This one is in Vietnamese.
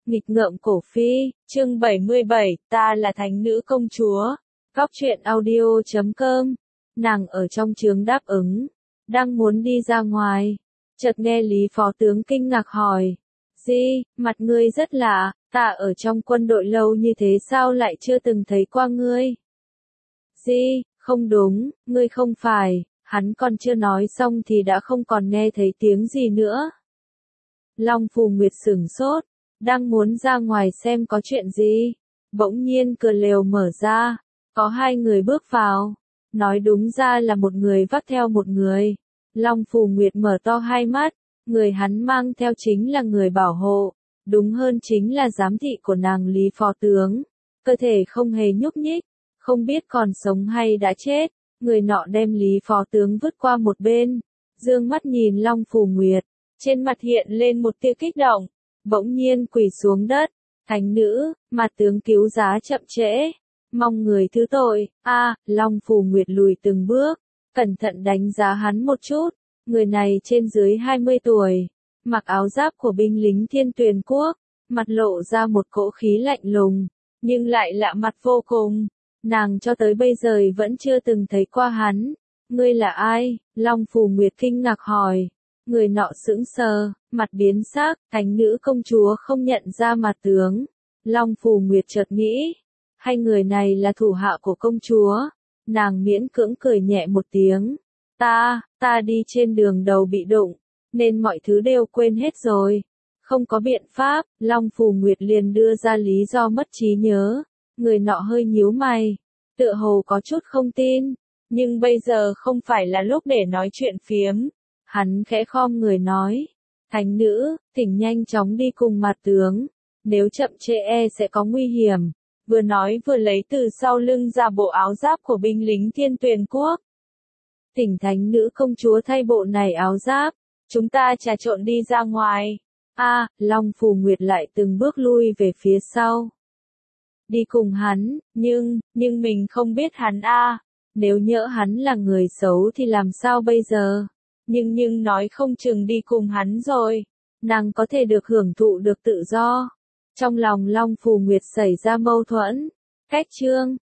Nghịch ngợm cổ phi, chương 77, ta là thánh nữ công chúa. Góc truyện audio.com. Nàng ở trong trướng đáp ứng, đang muốn đi ra ngoài. Chợt nghe Lý Phó Tướng kinh ngạc hỏi. Di, mặt ngươi rất lạ, ta ở trong quân đội lâu như thế sao lại chưa từng thấy qua ngươi? Di, không đúng, ngươi không phải, hắn còn chưa nói xong thì đã không còn nghe thấy tiếng gì nữa. Long Phù Nguyệt sửng sốt, đang muốn ra ngoài xem có chuyện gì. Bỗng nhiên cửa lều mở ra, có hai người bước vào. Nói đúng ra là một người vác theo một người. Long Phù Nguyệt mở to hai mắt, người hắn mang theo chính là người bảo hộ, đúng hơn chính là giám thị của nàng Lý Phó Tướng. Cơ thể không hề nhúc nhích, không biết còn sống hay đã chết. Người nọ đem Lý Phó Tướng vứt qua một bên, dương mắt nhìn Long Phù Nguyệt, trên mặt hiện lên một tia kích động, bỗng nhiên quỳ xuống đất. Thánh nữ, mà tướng cứu giá chậm trễ, mong người thứ tội. Long Phù Nguyệt lùi từng bước, cẩn thận đánh giá hắn một chút. Người này trên dưới 20 tuổi, mặc áo giáp của binh lính Thiên Tuyền Quốc, mặt lộ ra một cỗ khí lạnh lùng, nhưng lại lạ mặt vô cùng. Nàng cho tới bây giờ vẫn chưa từng thấy qua hắn. Ngươi là ai? Long Phù Nguyệt kinh ngạc hỏi. Người nọ sững sờ, mặt biến sắc, thánh nữ công chúa không nhận ra mặt tướng. Long Phù Nguyệt chợt nghĩ, hai người này là thủ hạ của công chúa. Nàng miễn cưỡng cười nhẹ một tiếng. Ta đi trên đường đầu bị đụng, nên mọi thứ đều quên hết rồi. Không có biện pháp, Long Phù Nguyệt liền đưa ra lý do mất trí nhớ. Người nọ hơi nhíu mày, tựa hồ có chút không tin, nhưng bây giờ không phải là lúc để nói chuyện phiếm. Hắn khẽ khom người nói, thánh nữ, thỉnh nhanh chóng đi cùng mặt tướng, nếu chậm trễ sẽ có nguy hiểm. Vừa nói vừa lấy từ sau lưng ra bộ áo giáp của binh lính Thiên Tuyền Quốc. Thỉnh thánh nữ công chúa thay bộ này áo giáp, chúng ta trà trộn đi ra ngoài. Long Phù Nguyệt lại từng bước lui về phía sau. Đi cùng hắn, nhưng mình không biết hắn nếu nhỡ hắn là người xấu thì làm sao bây giờ? Nhưng nói không chừng đi cùng hắn rồi, nàng có thể được hưởng thụ được tự do. Trong lòng Long Phù Nguyệt xảy ra mâu thuẫn. Cách chương